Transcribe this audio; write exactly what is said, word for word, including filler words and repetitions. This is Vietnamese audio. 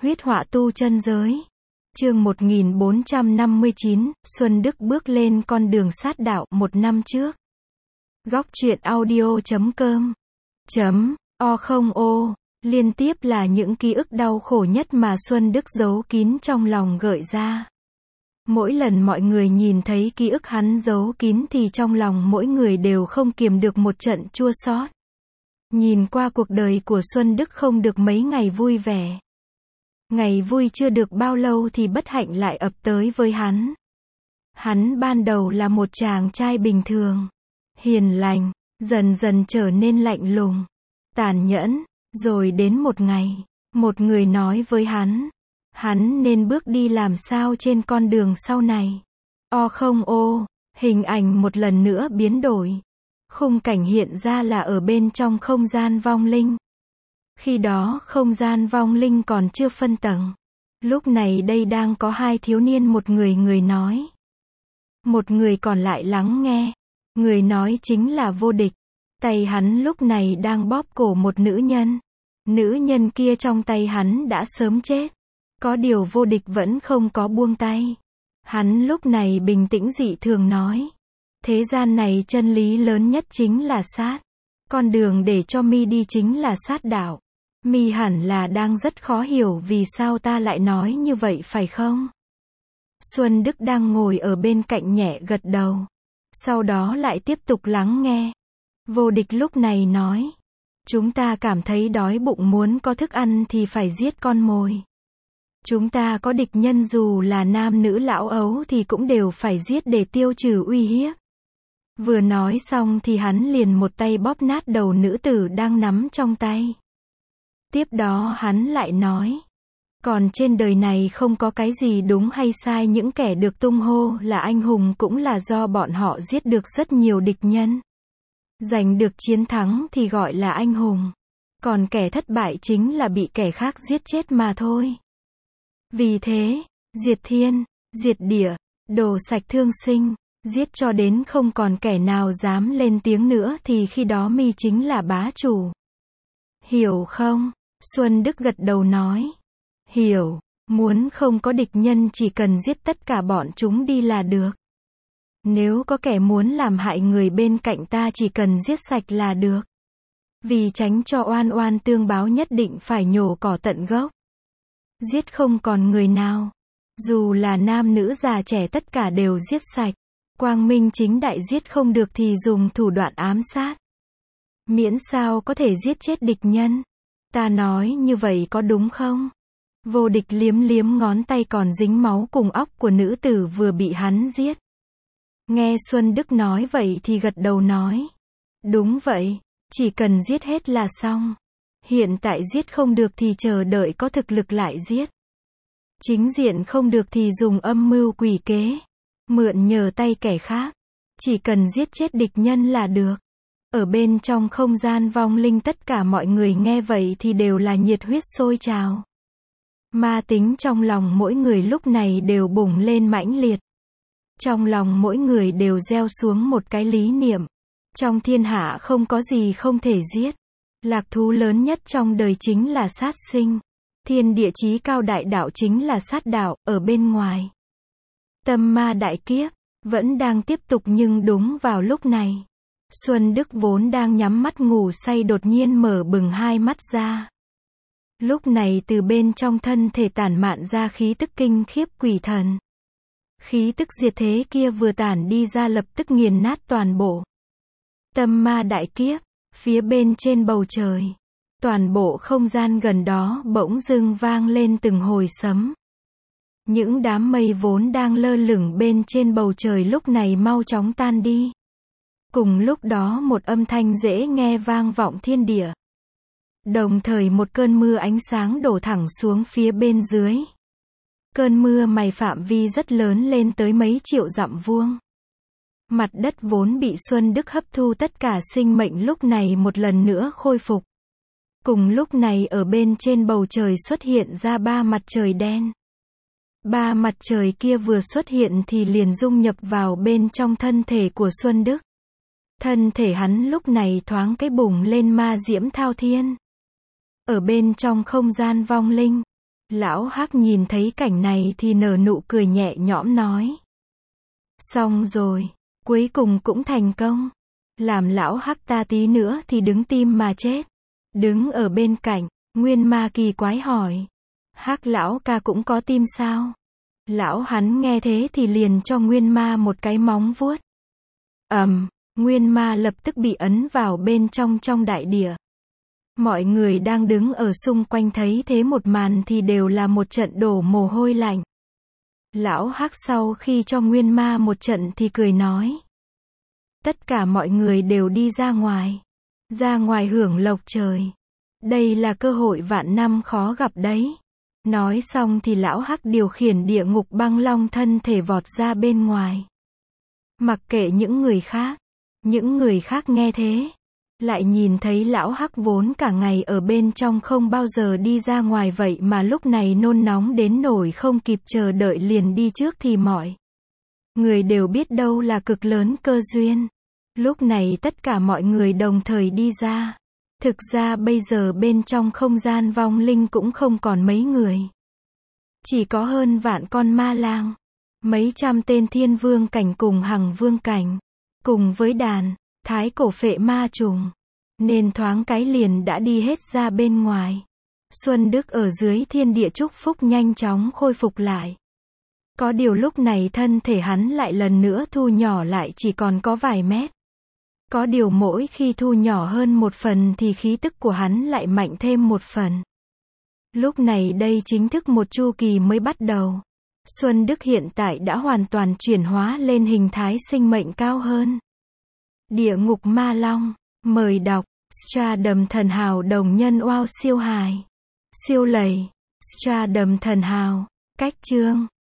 Huyết họa tu chân giới. Chương một nghìn bốn trăm năm mươi chín, Xuân Đức bước lên con đường sát đạo một năm trước. Góc truyện audio chấm com chấm o không ô liên tiếp là những ký ức đau khổ nhất mà Xuân Đức giấu kín trong lòng gợi ra. Mỗi lần mọi người nhìn thấy ký ức hắn giấu kín thì trong lòng mỗi người đều không kiềm được một trận chua xót. Nhìn qua cuộc đời của Xuân Đức không được mấy ngày vui vẻ. Ngày vui chưa được bao lâu thì bất hạnh lại ập tới với hắn. Hắn ban đầu là một chàng trai bình thường, hiền lành, dần dần trở nên lạnh lùng, tàn nhẫn, rồi đến một ngày, một người nói với hắn, hắn nên bước đi làm sao trên con đường sau này. O không ô, hình ảnh một lần nữa biến đổi. Khung cảnh hiện ra là ở bên trong không gian vong linh. Khi đó không gian vong linh còn chưa phân tầng. Lúc này đây đang có hai thiếu niên, một người người nói. Một người còn lại lắng nghe. Người nói chính là Vô Địch. Tay hắn lúc này đang bóp cổ một nữ nhân. Nữ nhân kia trong tay hắn đã sớm chết. Có điều Vô Địch vẫn không có buông tay. Hắn lúc này bình tĩnh dị thường nói. Thế gian này chân lý lớn nhất chính là sát. Con đường để cho mi đi chính là sát đạo. Mi hẳn là đang rất khó hiểu vì sao ta lại nói như vậy phải không? Xuân Đức đang ngồi ở bên cạnh nhẹ gật đầu. Sau đó lại tiếp tục lắng nghe. Vô Địch lúc này nói. Chúng ta cảm thấy đói bụng muốn có thức ăn thì phải giết con mồi. Chúng ta có địch nhân dù là nam nữ lão ấu thì cũng đều phải giết để tiêu trừ uy hiếp. Vừa nói xong thì hắn liền một tay bóp nát đầu nữ tử đang nắm trong tay. Tiếp đó hắn lại nói. Còn trên đời này không có cái gì đúng hay sai, những kẻ được tung hô là anh hùng cũng là do bọn họ giết được rất nhiều địch nhân. Giành được chiến thắng thì gọi là anh hùng. Còn kẻ thất bại chính là bị kẻ khác giết chết mà thôi. Vì thế, diệt thiên, diệt địa, đồ sạch thương sinh, giết cho đến không còn kẻ nào dám lên tiếng nữa thì khi đó mi chính là bá chủ. Hiểu không? Xuân Đức gật đầu nói. Hiểu, muốn không có địch nhân chỉ cần giết tất cả bọn chúng đi là được. Nếu có kẻ muốn làm hại người bên cạnh ta chỉ cần giết sạch là được. Vì tránh cho oan oan tương báo nhất định phải nhổ cỏ tận gốc. Giết không còn người nào. Dù là nam nữ già trẻ tất cả đều giết sạch. Quang minh chính đại giết không được thì dùng thủ đoạn ám sát. Miễn sao có thể giết chết địch nhân. Ta nói như vậy có đúng không? Vô Địch liếm liếm ngón tay còn dính máu cùng óc của nữ tử vừa bị hắn giết. Nghe Xuân Đức nói vậy thì gật đầu nói. Đúng vậy, chỉ cần giết hết là xong. Hiện tại giết không được thì chờ đợi có thực lực lại giết. Chính diện không được thì dùng âm mưu quỷ kế. Mượn nhờ tay kẻ khác. Chỉ cần giết chết địch nhân là được. Ở bên trong không gian vong linh tất cả mọi người nghe vậy thì đều là nhiệt huyết sôi trào. Ma tính trong lòng mỗi người lúc này đều bùng lên mãnh liệt. Trong lòng mỗi người đều gieo xuống một cái lý niệm. Trong thiên hạ không có gì không thể giết. Lạc thú lớn nhất trong đời chính là sát sinh. Thiên địa chí cao đại đạo chính là sát đạo, ở bên ngoài. Tâm ma đại kiếp, vẫn đang tiếp tục nhưng đúng vào lúc này. Xuân Đức vốn đang nhắm mắt ngủ say đột nhiên mở bừng hai mắt ra. Lúc này từ bên trong thân thể tản mạn ra khí tức kinh khiếp quỷ thần. Khí tức diệt thế kia vừa tản đi ra lập tức nghiền nát toàn bộ. Tâm ma đại kiếp, phía bên trên bầu trời. Toàn bộ không gian gần đó bỗng dưng vang lên từng hồi sấm. Những đám mây vốn đang lơ lửng bên trên bầu trời lúc này mau chóng tan đi. Cùng lúc đó một âm thanh dễ nghe vang vọng thiên địa. Đồng thời một cơn mưa ánh sáng đổ thẳng xuống phía bên dưới. Cơn mưa mày phạm vi rất lớn lên tới mấy triệu dặm vuông. Mặt đất vốn bị Xuân Đức hấp thu tất cả sinh mệnh lúc này một lần nữa khôi phục. Cùng lúc này ở bên trên bầu trời xuất hiện ra ba mặt trời đen. Ba mặt trời kia vừa xuất hiện thì liền dung nhập vào bên trong thân thể của Xuân Đức. Thân thể hắn lúc này thoáng cái bùng lên ma diễm thao thiên. Ở bên trong không gian vong linh, Lão Hắc nhìn thấy cảnh này thì nở nụ cười nhẹ nhõm nói. Xong rồi, cuối cùng cũng thành công. Làm lão Hắc ta tí nữa thì đứng tim mà chết. Đứng ở bên cạnh, Nguyên Ma kỳ quái hỏi. Hắc lão ca cũng có tim sao? Lão hắn nghe thế thì liền cho Nguyên Ma một cái móng vuốt. Ầm, Nguyên Ma lập tức bị ấn vào bên trong trong đại địa. Mọi người đang đứng ở xung quanh thấy thế một màn thì đều là một trận đổ mồ hôi lạnh. Lão Hắc sau khi cho Nguyên Ma một trận thì cười nói. Tất cả mọi người đều đi ra ngoài. Ra ngoài hưởng lộc trời. Đây là cơ hội vạn năm khó gặp đấy. Nói xong thì lão Hắc điều khiển địa ngục băng long thân thể vọt ra bên ngoài. Mặc kệ những người khác. Những người khác nghe thế. Lại nhìn thấy lão Hắc vốn cả ngày ở bên trong không bao giờ đi ra ngoài vậy mà lúc này nôn nóng đến nỗi không kịp chờ đợi liền đi trước thì mọi người đều biết đâu là cực lớn cơ duyên. Lúc này tất cả mọi người đồng thời đi ra. Thực ra bây giờ bên trong không gian vong linh cũng không còn mấy người. Chỉ có hơn vạn con ma lang. Mấy trăm tên thiên vương cảnh cùng hằng vương cảnh. Cùng với đàn, thái cổ phệ ma trùng. Nên thoáng cái liền đã đi hết ra bên ngoài. Xuân Đức ở dưới thiên địa chúc phúc nhanh chóng khôi phục lại. Có điều lúc này thân thể hắn lại lần nữa thu nhỏ lại chỉ còn có vài mét. Có điều mỗi khi thu nhỏ hơn một phần thì khí tức của hắn lại mạnh thêm một phần. Lúc này đây chính thức một chu kỳ mới bắt đầu. Xuân Đức hiện tại đã hoàn toàn chuyển hóa lên hình thái sinh mệnh cao hơn. Địa ngục ma long, mời đọc, Stardom thần hào đồng nhân wow siêu hài. Siêu lầy, Stardom thần hào, cách chương.